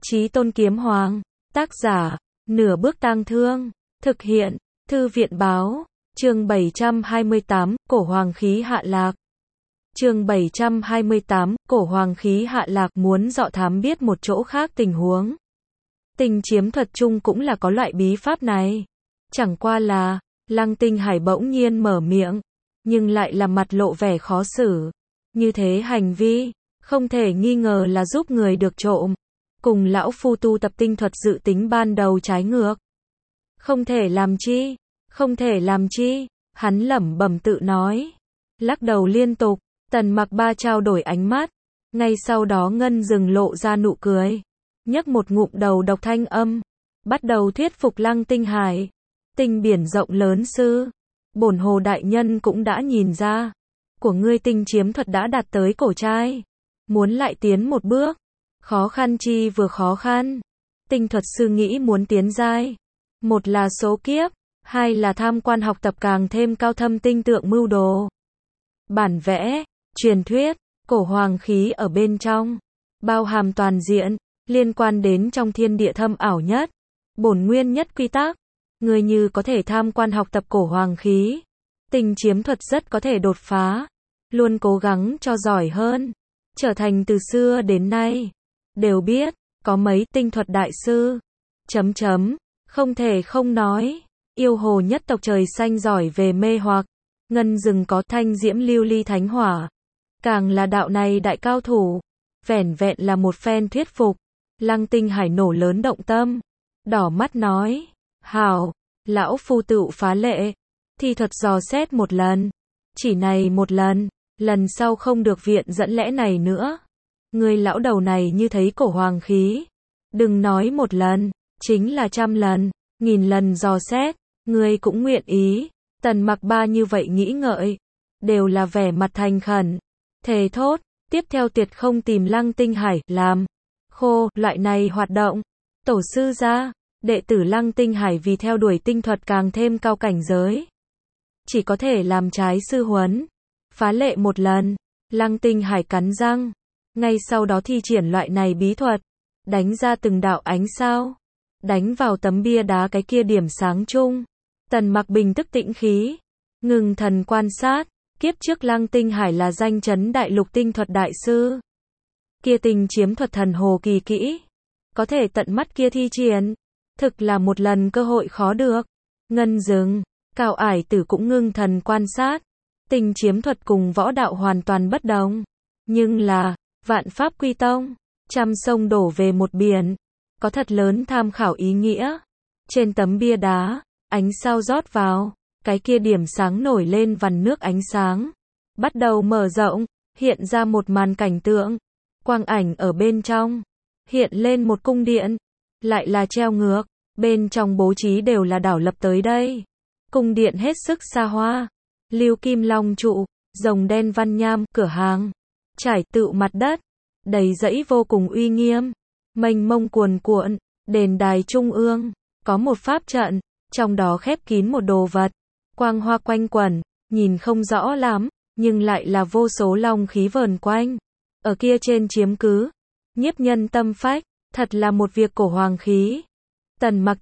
Chí Tôn Kiếm Hoàng. Tác giả, Nửa Bước Tang Thương. Thực hiện, Thư viện Báo. Chương 728, Cổ Hoàng Khí Hạ Lạc. Chương 728, Cổ Hoàng Khí Hạ Lạc muốn dọ thám biết một chỗ khác tình huống. Tình chiếm thuật chung cũng là có loại bí pháp này. Chẳng qua là, Lăng Tinh Hải bỗng nhiên mở miệng, nhưng lại là mặt lộ vẻ khó xử. Như thế hành vi, không thể nghi ngờ là giúp người được trộm. Cùng lão phu tu tập tinh thuật dự tính ban đầu trái ngược. Không thể làm chi, không thể làm chi, hắn lẩm bẩm tự nói. Lắc đầu liên tục, Tần Mặc Ba trao đổi ánh mắt. Ngay sau đó Ngân Dừng lộ ra nụ cười. Nhấc một ngụm đầu độc thanh âm. Bắt đầu thuyết phục Lăng Tinh Hải. Tinh biển rộng lớn sư. Bổn hồ đại nhân cũng đã nhìn ra. Của ngươi tinh chiếm thuật đã đạt tới cổ trai. Muốn lại tiến một bước. Khó khăn chi vừa khó khăn. Tinh thuật sư nghĩ muốn tiến giai. Một là số kiếp. Hai là tham quan học tập càng thêm cao thâm tinh tượng mưu đồ. Bản vẽ, truyền thuyết, cổ hoàng khí ở bên trong. Bao hàm toàn diện, liên quan đến trong thiên địa thâm ảo nhất. Bổn nguyên nhất quy tắc. Người như có thể tham quan học tập cổ hoàng khí. Tinh chiếm thuật rất có thể đột phá. Luôn cố gắng cho giỏi hơn. Trở thành từ xưa đến nay. Đều biết, có mấy tinh thuật đại sư. Không thể không nói. Yêu hồ nhất tộc trời xanh giỏi về mê hoặc. Ngân Dừng có thanh diễm lưu ly thánh hỏa. Càng là đạo này đại cao thủ. Vẻn vẹn là một phen thuyết phục. Lăng Tinh Hải nổ lớn động tâm. Đỏ mắt nói. Hảo, lão phu tựu phá lệ. Thi thuật dò xét một lần. Chỉ này một lần. Lần sau không được viện dẫn lẽ này nữa. Người lão đầu này như thấy cổ hoàng khí. Đừng nói một lần. Chính là 100 lần. 1000 lần dò xét. Người cũng nguyện ý. Tần Mặc Ba như vậy nghĩ ngợi. Đều là vẻ mặt thành khẩn. Thề thốt. Tiếp theo tuyệt không tìm Lăng Tinh Hải làm khô loại này hoạt động. Tổ sư gia, đệ tử Lăng Tinh Hải vì theo đuổi tinh thuật càng thêm cao cảnh giới. Chỉ có thể làm trái sư huấn. Phá lệ một lần. Lăng Tinh Hải cắn răng. Ngay sau đó thi triển loại này bí thuật. Đánh ra từng đạo ánh sao. Đánh vào tấm bia đá cái kia điểm sáng chung. Tần Mặc bình tức tĩnh khí. Ngừng thần quan sát. Kiếp trước Lăng Tinh Hải là danh chấn đại lục tinh thuật đại sư. Kia tinh chiếm thuật thần hồ kỳ kỹ. Có thể tận mắt kia thi triển. Thực là một lần cơ hội khó được. Ngân Dừng, Cao Ải Tử cũng ngưng thần quan sát. Tinh chiếm thuật cùng võ đạo hoàn toàn bất đồng. Nhưng là, vạn pháp quy tông. 100 sông đổ về một biển. Có thật lớn tham khảo ý nghĩa. Trên tấm bia đá, ánh sao rót vào. Cái kia điểm sáng nổi lên vằn nước ánh sáng. Bắt đầu mở rộng, hiện ra một màn cảnh tượng. Quang ảnh ở bên trong. Hiện lên một cung điện. Lại là treo ngược. Bên trong bố trí đều là đảo lập tới đây. Cung điện hết sức xa hoa. Lưu kim long trụ, rồng đen văn nham, cửa hàng. Trải tựu mặt đất. Đầy dãy vô cùng uy nghiêm. Mênh mông cuồn cuộn. Đền đài trung ương. Có một pháp trận. Trong đó khép kín một đồ vật. Quang hoa quanh quẩn, nhìn không rõ lắm, nhưng lại là vô số long khí vờn quanh. Ở kia trên chiếm cứ, nhiếp nhân tâm phách, thật là một việc cổ hoàng khí. Tần Mặc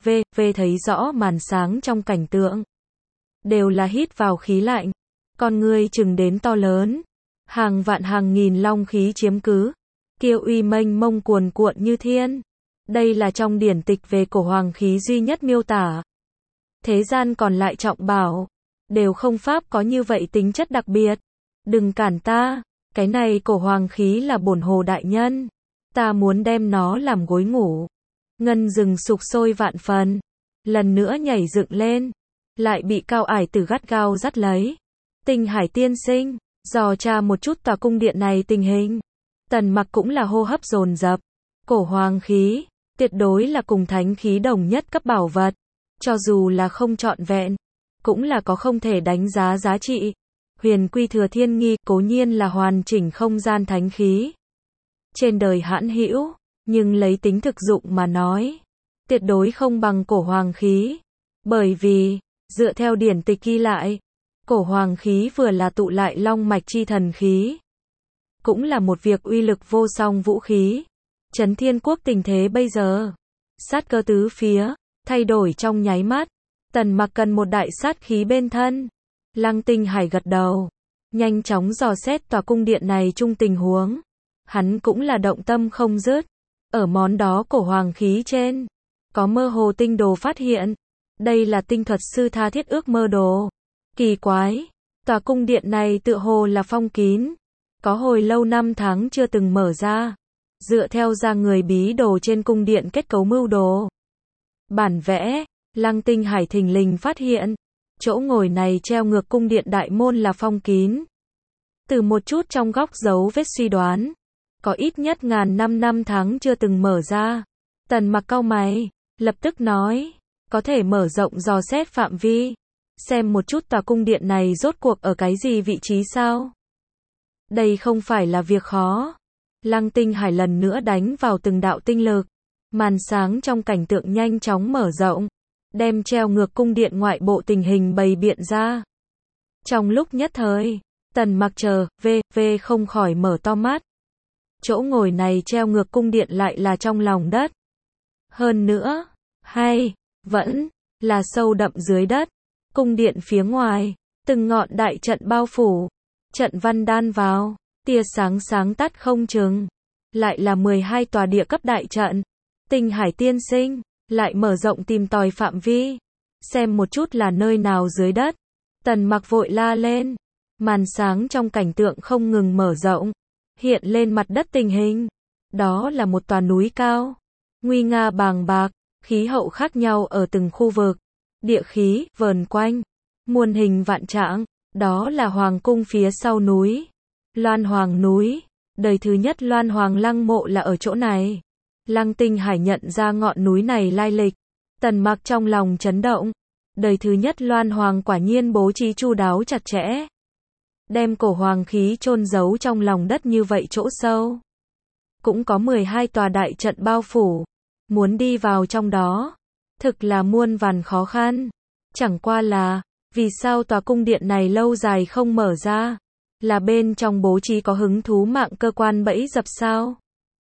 thấy rõ màn sáng trong cảnh tượng. Đều là hít vào khí lạnh, con người chừng đến to lớn. Hàng vạn hàng nghìn long khí chiếm cứ, kia uy mênh mông cuồn cuộn như thiên. Đây là trong điển tịch về cổ hoàng khí duy nhất miêu tả. Thế gian còn lại trọng bảo, đều không pháp có như vậy tính chất đặc biệt. Đừng cản ta, cái này cổ hoàng khí là bổn hồ đại nhân. Ta muốn đem nó làm gối ngủ. Ngân Dừng sục sôi vạn phần. Lần nữa nhảy dựng lên. Lại bị Cao Ải Tử gắt gao dắt lấy. Tinh Hải tiên sinh, dò tra một chút tòa cung điện này tình hình. Tần Mặc cũng là hô hấp dồn dập. Cổ hoàng khí, tuyệt đối là cùng thánh khí đồng nhất cấp bảo vật. Cho dù là không trọn vẹn, cũng là có không thể đánh giá giá trị. Huyền Quy Thừa Thiên Nghi cố nhiên là hoàn chỉnh không gian thánh khí. Trên đời hãn hữu, nhưng lấy tính thực dụng mà nói, tuyệt đối không bằng cổ hoàng khí. Bởi vì, dựa theo điển tịch ghi lại, cổ hoàng khí vừa là tụ lại long mạch chi thần khí. Cũng là một việc uy lực vô song vũ khí. Trấn Thiên Quốc tình thế bây giờ, sát cơ tứ phía, thay đổi trong nháy mắt. Tần Mặc cần một đại sát khí bên thân. Lăng Tinh Hải gật đầu, nhanh chóng dò xét tòa cung điện này chung tình huống. Hắn cũng là động tâm không dứt. Ở món đó cổ hoàng khí trên, có mơ hồ tinh đồ phát hiện. Đây là tinh thuật sư tha thiết ước mơ đồ. Kỳ quái, tòa cung điện này tựa hồ là phong kín. Có hồi lâu năm tháng chưa từng mở ra. Dựa theo ra người bí đồ trên cung điện kết cấu mưu đồ. Bản vẽ, Lăng Tinh Hải thình lình phát hiện. Chỗ ngồi này treo ngược cung điện đại môn là phong kín. Từ một chút trong góc dấu vết suy đoán. Có ít nhất ngàn năm tháng chưa từng mở ra. Tần Mặc cau mày, lập tức nói. Có thể mở rộng dò xét phạm vi. Xem một chút tòa cung điện này rốt cuộc ở cái gì vị trí sao? Đây không phải là việc khó. Lăng Tinh Hải lần nữa đánh vào từng đạo tinh lực. Màn sáng trong cảnh tượng nhanh chóng mở rộng. Đem treo ngược cung điện ngoại bộ tình hình bày biện ra. Trong lúc nhất thời, Tần Mặc chờ, không khỏi mở to mắt. Chỗ ngồi này treo ngược cung điện lại là trong lòng đất. Hơn nữa, vẫn là sâu đậm dưới đất. Cung điện phía ngoài, từng ngọn đại trận bao phủ. Trận văn đan vào, tia sáng tắt không chừng. Lại là 12 tòa địa cấp đại trận. Tinh Hải tiên sinh, lại mở rộng tìm tòi phạm vi. Xem một chút là nơi nào dưới đất. Tần Mặc vội la lên. Màn sáng trong cảnh tượng không ngừng mở rộng. Hiện lên mặt đất tình hình. Đó là một tòa núi cao. Nguy nga bàng bạc, khí hậu khác nhau ở từng khu vực. Địa khí, vờn quanh. Muôn hình vạn trạng. Đó là hoàng cung phía sau núi. Loan Hoàng núi. Đời thứ nhất Loan Hoàng lăng mộ là ở chỗ này. Lăng Tinh Hải nhận ra ngọn núi này lai lịch. Tần Mặc trong lòng chấn động. Đời thứ nhất Loan Hoàng quả nhiên bố trí chu đáo chặt chẽ. Đem cổ hoàng khí chôn giấu trong lòng đất như vậy chỗ sâu. Cũng có 12 tòa đại trận bao phủ. Muốn đi vào trong đó, thực là muôn vàn khó khăn. Chẳng qua là, vì sao tòa cung điện này lâu dài không mở ra? Là bên trong bố trí có hứng thú mạng cơ quan bẫy dập sao?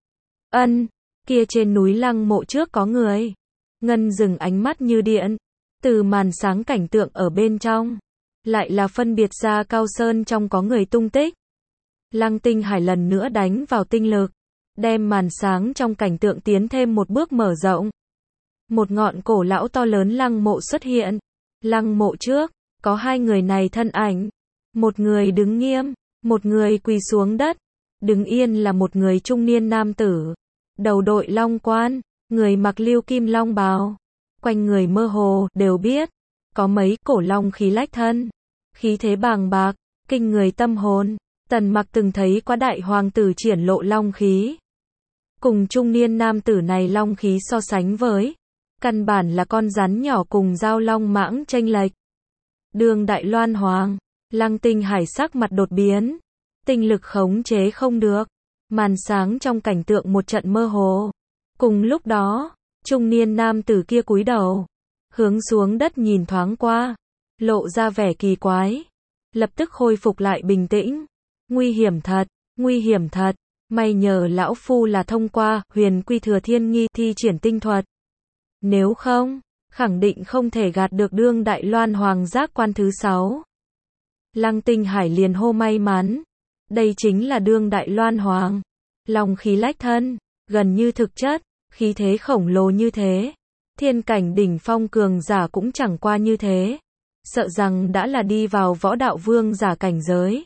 Kia trên núi lăng mộ trước có người. Ngân dừng ánh mắt như điện. Từ màn sáng cảnh tượng ở bên trong. Lại là phân biệt ra cao sơn trong có người tung tích. Lăng Tinh Hải lần nữa đánh vào tinh lực. Đem màn sáng trong cảnh tượng tiến thêm một bước mở rộng. Một ngọn cổ lão to lớn lăng mộ xuất hiện. Lăng mộ trước, có hai người này thân ảnh. Một người đứng nghiêm, một người quỳ xuống đất. Đứng yên là một người trung niên nam tử. Đầu đội long quan, người mặc lưu kim long bào. Quanh người mơ hồ, đều biết. Có mấy cổ long khí lách thân. Khí thế bàng bạc, kinh người tâm hồn. Tần Mặc từng thấy qua đại hoàng tử triển lộ long khí. Cùng trung niên nam tử này long khí so sánh với. Căn bản là con rắn nhỏ cùng dao long mãng chênh lệch. Đường Đại Loan Hoàng. Lăng Tinh Hải sắc mặt đột biến. Tinh lực khống chế không được. Màn sáng trong cảnh tượng một trận mơ hồ. Cùng lúc đó, trung niên nam tử kia cúi đầu. Hướng xuống đất nhìn thoáng qua. Lộ ra vẻ kỳ quái. Lập tức khôi phục lại bình tĩnh. Nguy hiểm thật, nguy hiểm thật. May nhờ lão phu là thông qua huyền quy thừa thiên nghi thi triển tinh thuật. Nếu không, khẳng định không thể gạt được đương Đại Loan Hoàng giác quan thứ 6. Lăng Tinh Hải liền hô may mắn. Đây chính là đương Đại Loan Hoàng. Long khí lách thân, gần như thực chất, khí thế khổng lồ như thế. Thiên cảnh đỉnh phong cường giả cũng chẳng qua như thế. Sợ rằng đã là đi vào võ đạo vương giả cảnh giới.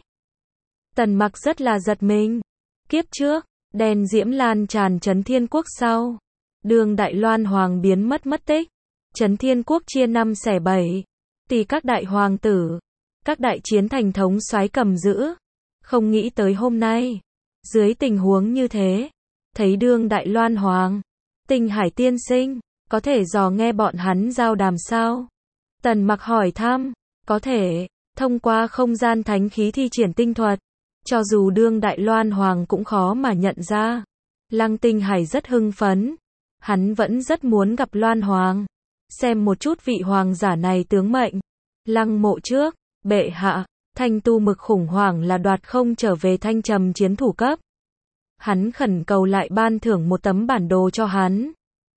Tần Mặc rất là giật mình. Kiếp trước, đèn diễm lan tràn Trấn Thiên Quốc sau. Đương Đại Loan Hoàng biến mất tích. Trấn Thiên Quốc chia 5 xẻ 7. Tỷ các đại hoàng tử. Các đại chiến thành thống soái cầm giữ. Không nghĩ tới hôm nay. Dưới tình huống như thế. Thấy đương Đại Loan Hoàng. Tinh Hải tiên sinh. Có thể dò nghe bọn hắn giao đàm sao? Tần Mặc hỏi thăm. Có thể. Thông qua không gian thánh khí thi triển tinh thuật. Cho dù đương Đại Loan Hoàng cũng khó mà nhận ra. Lăng Tinh Hải rất hưng phấn. Hắn vẫn rất muốn gặp Loan Hoàng. Xem một chút vị hoàng giả này tướng mệnh. Lăng mộ trước, bệ hạ, thanh tu mực khủng hoảng là đoạt không trở về thanh trầm chiến thủ cấp. Hắn khẩn cầu lại ban thưởng một tấm bản đồ cho hắn.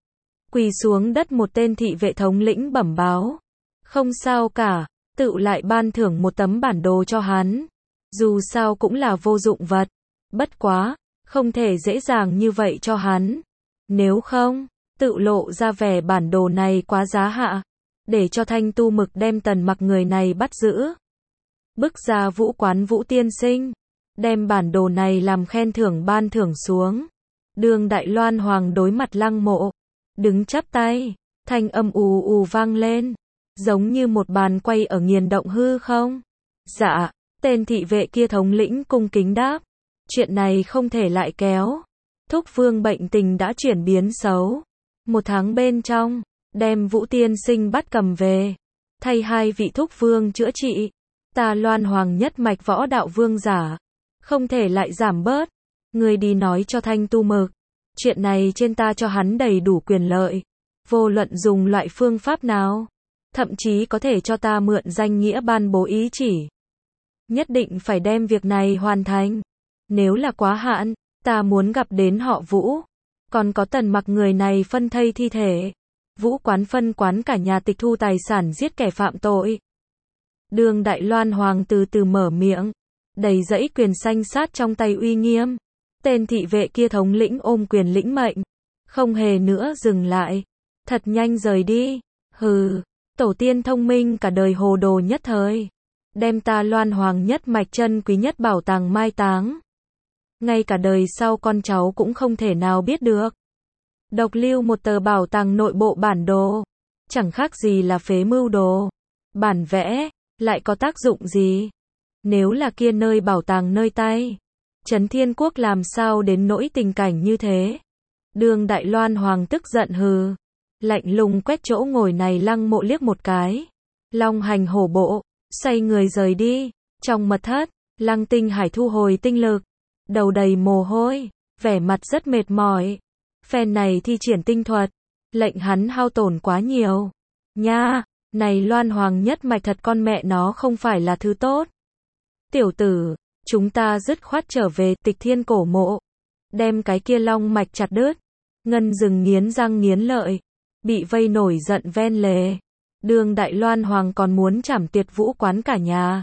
Quỳ xuống đất một tên thị vệ thống lĩnh bẩm báo. Không sao cả, tự lại ban thưởng một tấm bản đồ cho hắn. Dù sao cũng là vô dụng vật. Bất quá, không thể dễ dàng như vậy cho hắn. Nếu không, tự lộ ra vẻ bản đồ này quá giá hạ. Để cho Thanh Tu Mực đem Tần Mặc người này bắt giữ. Bức ra Vũ quán Vũ tiên sinh. Đem bản đồ này làm khen thưởng ban thưởng xuống. Đường Đại Loan Hoàng đối mặt Lăng Mộ. Đứng chắp tay. Thanh âm ù ù vang lên. Giống như một bàn quay ở nghiền động hư không? Dạ. Tên thị vệ kia thống lĩnh cung kính đáp. Chuyện này không thể lại kéo. Thúc Vương bệnh tình đã chuyển biến xấu. 1 tháng bên trong, đem Vũ tiên sinh bắt cầm về. Thay 2 vị Thúc Vương chữa trị. Ta Loan Hoàng nhất mạch võ đạo vương giả. Không thể lại giảm bớt. Người đi nói cho Thanh Tu Mực. Chuyện này trên ta cho hắn đầy đủ quyền lợi. Vô luận dùng loại phương pháp nào. Thậm chí có thể cho ta mượn danh nghĩa ban bố ý chỉ. Nhất định phải đem việc này hoàn thành. Nếu là quá hạn, ta muốn gặp đến họ Vũ. Còn có Tần Mặc người này phân thây thi thể. Vũ quán phân quán cả nhà tịch thu tài sản giết kẻ phạm tội. Đường Đại Loan Hoàng từ từ mở miệng. Đầy dẫy quyền sanh sát trong tay uy nghiêm. Tên thị vệ kia thống lĩnh ôm quyền lĩnh mệnh. Không hề nữa dừng lại. Thật nhanh rời đi. Hừ, tổ tiên thông minh cả đời hồ đồ nhất thời. Đem ta Loan Hoàng nhất mạch chân quý nhất bảo tàng mai táng. Ngay cả đời sau con cháu cũng không thể nào biết được. Độc lưu một tờ bảo tàng nội bộ bản đồ. Chẳng khác gì là phế mưu đồ. Bản vẽ, lại có tác dụng gì? Nếu là kia nơi bảo tàng nơi tay. Trấn Thiên Quốc làm sao đến nỗi tình cảnh như thế? Đường Đại Loan Hoàng tức giận hừ. Lạnh lùng quét chỗ ngồi này Lăng Mộ liếc một cái. Long hành hổ bộ, xoay người rời đi. Trong mật thất, Lăng Tinh Hải thu hồi tinh lực. Đầu đầy mồ hôi, vẻ mặt rất mệt mỏi. Phen này thi triển tinh thuật, lệnh hắn hao tổn quá nhiều. Nha, này Loan Hoàng nhất mạch thật con mẹ nó không phải là thứ tốt. Tiểu tử, chúng ta dứt khoát trở về Tịch Thiên cổ mộ. Đem cái kia long mạch chặt đứt. Ngân Dừng nghiến răng nghiến lợi. Bị vây nổi giận ven lề. Đường Đại Loan Hoàng còn muốn trảm tiệt Vũ quán cả nhà.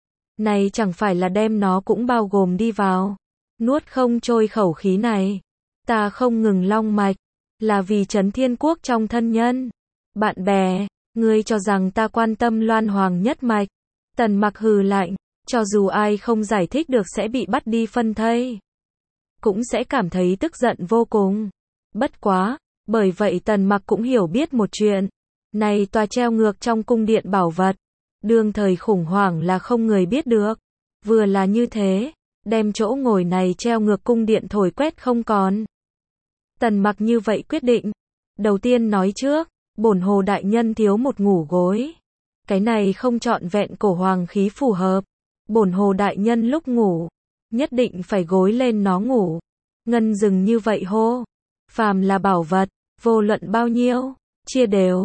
Này chẳng phải là đem nó cũng bao gồm đi vào. Nuốt không trôi khẩu khí này. Ta không ngừng long mạch. Là vì Trấn Thiên Quốc trong thân nhân. Bạn bè, ngươi cho rằng ta quan tâm Loan Hoàng nhất mạch. Tần Mặc hừ lạnh. Cho dù ai không giải thích được sẽ bị bắt đi phân thây. Cũng sẽ cảm thấy tức giận vô cùng. Bất quá, bởi vậy Tần Mặc cũng hiểu biết một chuyện. Này tòa treo ngược trong cung điện bảo vật. Đương thời khủng hoảng là không người biết được. Vừa là như thế, đem chỗ ngồi này treo ngược cung điện thổi quét không còn. Tần Mặc như vậy quyết định. Đầu tiên nói trước, bổn hồ đại nhân thiếu một ngủ gối. Cái này không trọn vẹn cổ hoàng khí phù hợp. Bổn hồ đại nhân lúc ngủ, nhất định phải gối lên nó ngủ. Ngân Dừng như vậy hô. Phàm là bảo vật, vô luận bao nhiêu, chia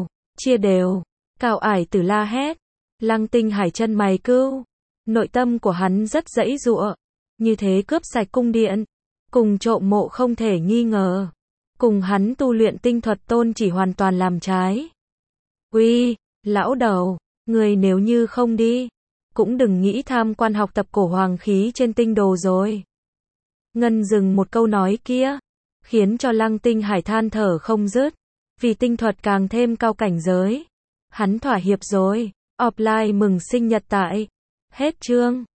đều. Cao Ải Tử la hét. Lăng Tinh Hải chân mày cưu. Nội tâm của hắn rất dãy giụa. Như thế cướp sạch cung điện. Cùng trộm mộ không thể nghi ngờ. Cùng hắn tu luyện tinh thuật tôn chỉ hoàn toàn làm trái. Uy, lão đầu, người nếu như không đi, cũng đừng nghĩ tham quan học tập cổ hoàng khí trên tinh đồ rồi. Ngân Dừng một câu nói kia, khiến cho Lăng Tinh Hải than thở không dứt. Vì tinh thuật càng thêm cao cảnh giới. Hắn thỏa hiệp rồi. Offline mừng sinh nhật tại. Hết chương.